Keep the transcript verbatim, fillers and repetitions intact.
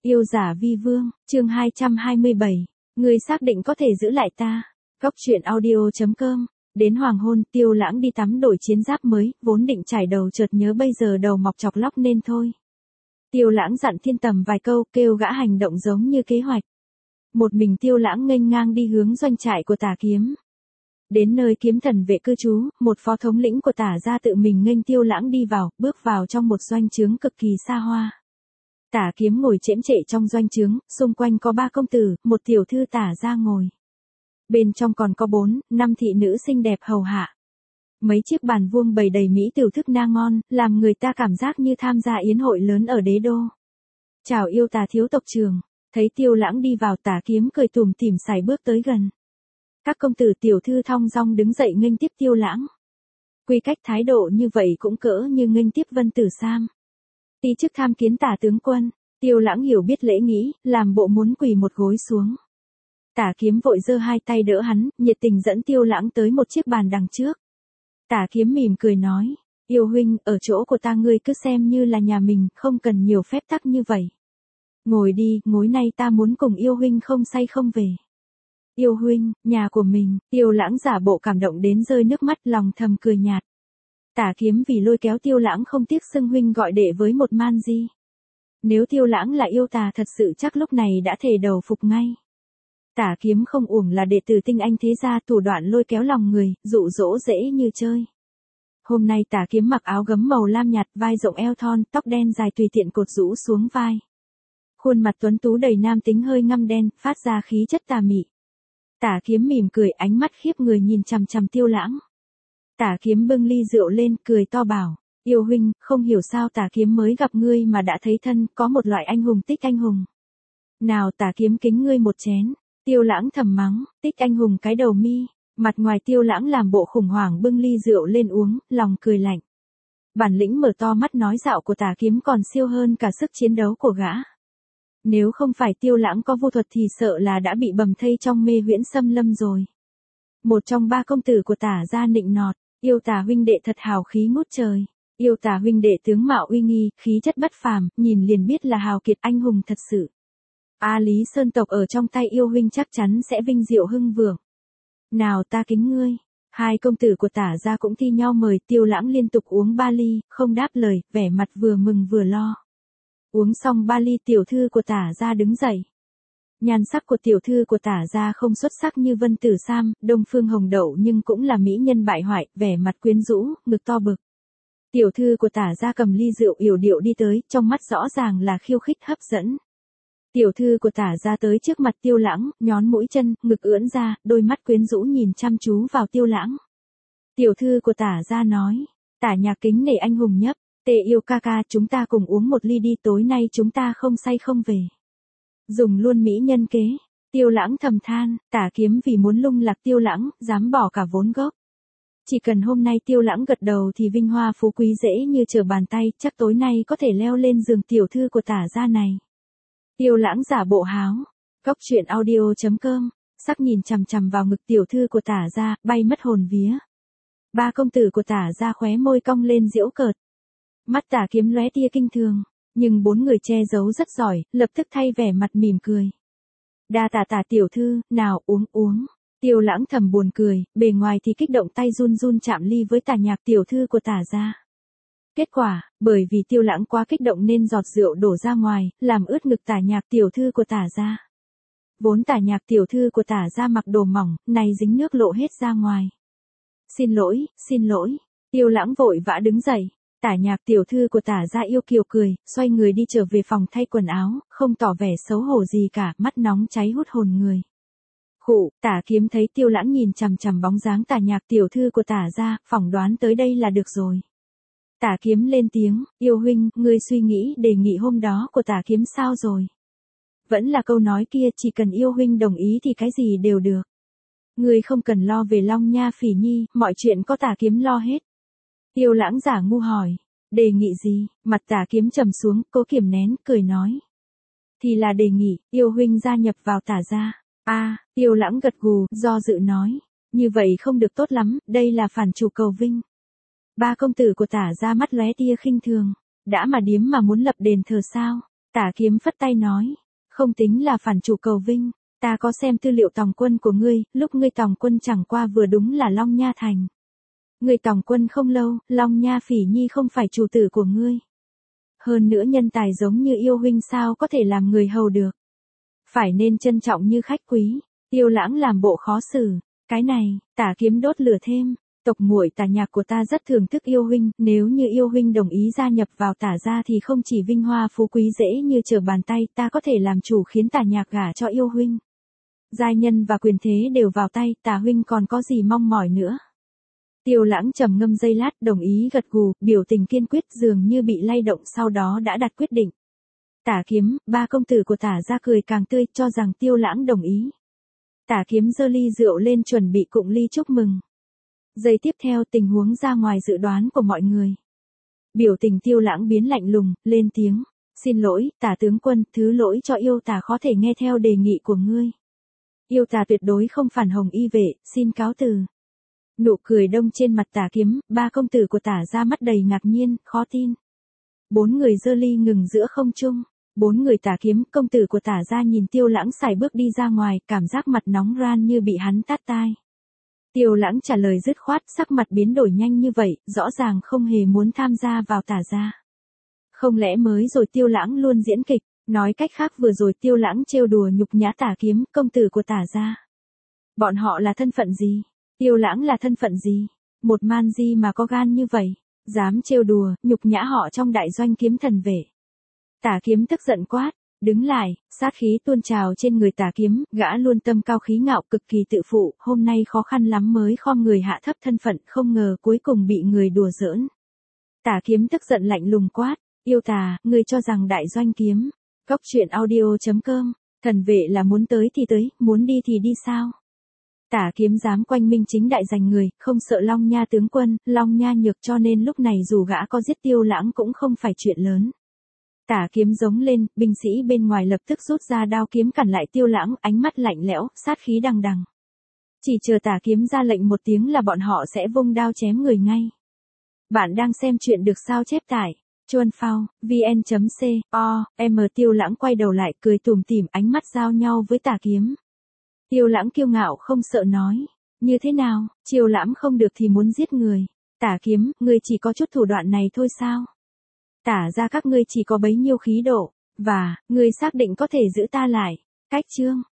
Yêu giả vi vương, chương hai trăm hai mươi bảy. Ngươi xác định có thể giữ lại ta. Góc truyện audio chấm com. Đến hoàng hôn, Tiêu Lãng đi tắm đổi chiến giáp mới, vốn định trải đầu chợt nhớ bây giờ đầu mọc chọc lóc nên thôi. Tiêu Lãng dặn Thiên Tầm vài câu, kêu gã hành động giống như kế hoạch. Một mình Tiêu Lãng nghênh ngang đi hướng doanh trại của Tà Kiếm. Đến nơi Kiếm Thần vệ cư trú, một phó thống lĩnh của Tả gia tự mình nghênh Tiêu Lãng đi vào, bước vào trong một doanh trướng cực kỳ xa hoa. Tả Kiếm ngồi chễm chệ trong doanh trướng, xung quanh có ba công tử, một tiểu thư Tả gia ngồi. Bên trong còn có bốn, năm thị nữ xinh đẹp hầu hạ. Mấy chiếc bàn vuông bày đầy mỹ tiểu thức na ngon, làm người ta cảm giác như tham gia yến hội lớn ở đế đô. Chào yêu Tà thiếu tộc trưởng, thấy Tiêu Lãng đi vào, Tả Kiếm cười tủm tỉm sải bước tới gần. Các công tử tiểu thư thong dong đứng dậy nghênh tiếp Tiêu Lãng. Quy cách thái độ như vậy cũng cỡ như nghênh tiếp Vân Tử Sam. Ti chức tham kiến Tả tướng quân, Tiêu Lãng hiểu biết lễ nghĩ, làm bộ muốn quỳ một gối xuống. Tả Kiếm vội giơ hai tay đỡ hắn, nhiệt tình dẫn Tiêu Lãng tới một chiếc bàn đằng trước. Tả Kiếm mỉm cười nói, yêu huynh, ở chỗ của ta ngươi cứ xem như là nhà mình, không cần nhiều phép tắc như vậy. Ngồi đi, ngối nay ta muốn cùng yêu huynh không say không về. Yêu huynh, nhà của mình, Tiêu Lãng giả bộ cảm động đến rơi nước mắt, lòng thầm cười nhạt. Tả Kiếm vì lôi kéo Tiêu Lãng không tiếc xưng huynh gọi đệ với một man di. Nếu Tiêu Lãng là yêu tà thật sự chắc lúc này đã thề đầu phục ngay. Tả Kiếm không uổng là đệ tử tinh anh thế gia, thủ đoạn lôi kéo lòng người, dụ dỗ dễ như chơi. Hôm nay Tả Kiếm mặc áo gấm màu lam nhạt, vai rộng eo thon, tóc đen dài tùy tiện cột rũ xuống vai. Khuôn mặt tuấn tú đầy nam tính hơi ngăm đen, phát ra khí chất tà mị. Tả Kiếm mỉm cười, ánh mắt khiếp người nhìn chằm chằm Tiêu Lãng. Tả Kiếm bưng ly rượu lên, cười to bảo, yêu huynh, không hiểu sao Tả Kiếm mới gặp ngươi mà đã thấy thân, có một loại anh hùng tích anh hùng. Nào Tả Kiếm kính ngươi một chén. Tiêu Lãng thầm mắng, tích anh hùng cái đầu mi. Mặt ngoài Tiêu Lãng làm bộ khủng hoảng bưng ly rượu lên uống, lòng cười lạnh. Bản lĩnh mở to mắt nói dạo của Tả Kiếm còn siêu hơn cả sức chiến đấu của gã. Nếu không phải Tiêu Lãng có vô thuật thì sợ là đã bị bầm thây trong mê huyễn xâm lâm rồi. Một trong ba công tử của Tả gia nịnh nọt, yêu Tả huynh đệ thật hào khí ngút trời. Yêu Tả huynh đệ tướng mạo uy nghi, khí chất bất phàm, nhìn liền biết là hào kiệt anh hùng thật sự. A Lý Sơn tộc ở trong tay yêu huynh chắc chắn sẽ vinh diệu hưng vượng. Nào ta kính ngươi. Hai công tử của Tả gia cũng thi nhau mời. Tiêu Lãng liên tục uống ba ly, không đáp lời, vẻ mặt vừa mừng vừa lo. Uống xong ba ly, tiểu thư của Tả gia đứng dậy. Nhan sắc của tiểu thư của Tả gia không xuất sắc như Vân Tử Sam, Đông Phương Hồng Đậu nhưng cũng là mỹ nhân bại hoại, vẻ mặt quyến rũ, ngực to bực. Tiểu thư của Tả gia cầm ly rượu yểu điệu đi tới, trong mắt rõ ràng là khiêu khích hấp dẫn. Tiểu thư của Tả gia tới trước mặt Tiêu Lãng, nhón mũi chân, ngực ưỡn ra, đôi mắt quyến rũ nhìn chăm chú vào Tiêu Lãng. Tiểu thư của Tả gia nói, Tả nhạc kính nể anh hùng nhấp, tề yêu ca ca, chúng ta cùng uống một ly đi, tối nay chúng ta không say không về. Dùng luôn mỹ nhân kế. Tiêu Lãng thầm than, Tả Kiếm vì muốn lung lạc Tiêu Lãng, dám bỏ cả vốn gốc. Chỉ cần hôm nay Tiêu Lãng gật đầu thì vinh hoa phú quý dễ như trở bàn tay, chắc tối nay có thể leo lên giường tiểu thư của Tả gia này. Tiêu Lãng giả bộ háo. Góc truyện audio chấm com. Sắc nhìn chằm chằm vào ngực tiểu thư của Tả gia, bay mất hồn vía. Ba công tử của Tả gia khóe môi cong lên giễu cợt. Mắt Tả Kiếm lóe tia kinh thường, nhưng bốn người che giấu rất giỏi, lập tức thay vẻ mặt mỉm cười. Đa tạ Tả tiểu thư, nào uống uống. Tiêu Lãng thầm buồn cười, bề ngoài thì kích động tay run run chạm ly với Tả nhạc tiểu thư của Tả gia. Kết quả, bởi vì Tiêu Lãng quá kích động nên giọt rượu đổ ra ngoài, làm ướt ngực Tả nhạc tiểu thư của Tả gia. Vốn Tả nhạc tiểu thư của Tả gia mặc đồ mỏng, này dính nước lộ hết ra ngoài. Xin lỗi, xin lỗi. Tiêu Lãng vội vã đứng dậy. Tả nhạc tiểu thư của Tả gia yêu kiều cười, xoay người đi trở về phòng thay quần áo, không tỏ vẻ xấu hổ gì cả, mắt nóng cháy hút hồn người. Khụ, Tả Kiếm thấy Tiêu Lãng nhìn chằm chằm bóng dáng Tả nhạc tiểu thư của Tả gia, phỏng đoán tới đây là được rồi. Tả Kiếm lên tiếng, yêu huynh, ngươi suy nghĩ đề nghị hôm đó của Tả Kiếm sao rồi? Vẫn là câu nói kia, chỉ cần yêu huynh đồng ý thì cái gì đều được. Ngươi không cần lo về Long Nha Phỉ Nhi, mọi chuyện có Tả Kiếm lo hết. Tiêu Lãng giả ngu hỏi, đề nghị gì? Mặt Tả Kiếm trầm xuống, cố kiềm nén, cười nói. Thì là đề nghị, yêu huynh gia nhập vào Tả gia. A, à, Tiêu Lãng gật gù, do dự nói, như vậy không được tốt lắm, đây là phản chủ cầu vinh. Ba công tử của Tả gia mắt lóe tia khinh thường, đã mà điếm mà muốn lập đền thờ sao? Tả Kiếm phất tay nói, không tính là phản chủ cầu vinh, ta có xem tư liệu tòng quân của ngươi, lúc ngươi tòng quân chẳng qua vừa đúng là Long Nha thành. Ngươi tòng quân không lâu, Long Nha Phỉ Nhi không phải chủ tử của ngươi. Hơn nữa nhân tài giống như yêu huynh sao có thể làm người hầu được. Phải nên trân trọng như khách quý. Tiêu Lãng làm bộ khó xử. Cái này, Tả Kiếm đốt lửa thêm. Tộc muội Tả Nhạc của ta rất thưởng thức yêu huynh, nếu như yêu huynh đồng ý gia nhập vào Tả gia thì không chỉ vinh hoa phú quý dễ như trở bàn tay, ta có thể làm chủ khiến Tả Nhạc gả cho yêu huynh. Giai nhân và quyền thế đều vào tay, Tả huynh còn có gì mong mỏi nữa. Tiêu Lãng trầm ngâm giây lát, đồng ý gật gù, biểu tình kiên quyết, dường như bị lay động, sau đó đã đặt quyết định. Tả Kiếm, ba công tử của Tả gia cười càng tươi, cho rằng Tiêu Lãng đồng ý. Tả Kiếm giơ ly rượu lên chuẩn bị cụng ly chúc mừng. Giây tiếp theo, tình huống ra ngoài dự đoán của mọi người. Biểu tình Tiêu Lãng biến lạnh lùng, lên tiếng, xin lỗi, Tả tướng quân, thứ lỗi cho yêu Tả khó thể nghe theo đề nghị của ngươi. Yêu Tả tuyệt đối không phản hồng y vệ, xin cáo từ. Nụ cười đông trên mặt Tả Kiếm, ba công tử của Tả gia mắt đầy ngạc nhiên, khó tin. Bốn người giơ ly ngừng giữa không trung. Bốn người Tả Kiếm, công tử của Tả gia nhìn Tiêu Lãng xài bước đi ra ngoài, cảm giác mặt nóng ran như bị hắn tát tai. Tiêu Lãng trả lời dứt khoát, sắc mặt biến đổi nhanh như vậy, rõ ràng không hề muốn tham gia vào Tả gia. Không lẽ mới rồi Tiêu Lãng luôn diễn kịch, nói cách khác vừa rồi Tiêu Lãng trêu đùa nhục nhã Tả Kiếm, công tử của Tả gia. Bọn họ là thân phận gì? Tiêu Lãng là thân phận gì? Một man di mà có gan như vậy, dám trêu đùa, nhục nhã họ trong đại doanh Kiếm Thần vệ. Tả Kiếm tức giận quát, đứng lại, sát khí tuôn trào trên người Tả Kiếm, gã luôn tâm cao khí ngạo cực kỳ tự phụ, hôm nay khó khăn lắm mới khom người hạ thấp thân phận, không ngờ cuối cùng bị người đùa giỡn. Tả Kiếm tức giận lạnh lùng quát, yêu Tà, ngươi cho rằng đại doanh Kiếm, Cốc truyện audio chấm com, thần vệ là muốn tới thì tới, muốn đi thì đi sao? Tả Kiếm dám quanh minh chính đại giành người, không sợ Long Nha tướng quân, Long Nha nhược, cho nên lúc này dù gã có giết Tiêu Lãng cũng không phải chuyện lớn. Tả Kiếm giống lên, binh sĩ bên ngoài lập tức rút ra đao kiếm cản lại Tiêu Lãng, ánh mắt lạnh lẽo, sát khí đằng đằng. Chỉ chờ Tả Kiếm ra lệnh một tiếng là bọn họ sẽ vung đao chém người ngay. Bạn đang xem chuyện được sao chép tại chuan phao, vn chấm co, m Tiêu Lãng quay đầu lại cười tủm tỉm, ánh mắt giao nhau với Tả Kiếm. Tiêu Lãng kiêu ngạo không sợ nói, như thế nào, chiêu lãm không được thì muốn giết người. Tả Kiếm, ngươi chỉ có chút thủ đoạn này thôi sao? Tả ra các ngươi chỉ có bấy nhiêu khí độ, và, ngươi xác định có thể giữ ta lại. Cách chương.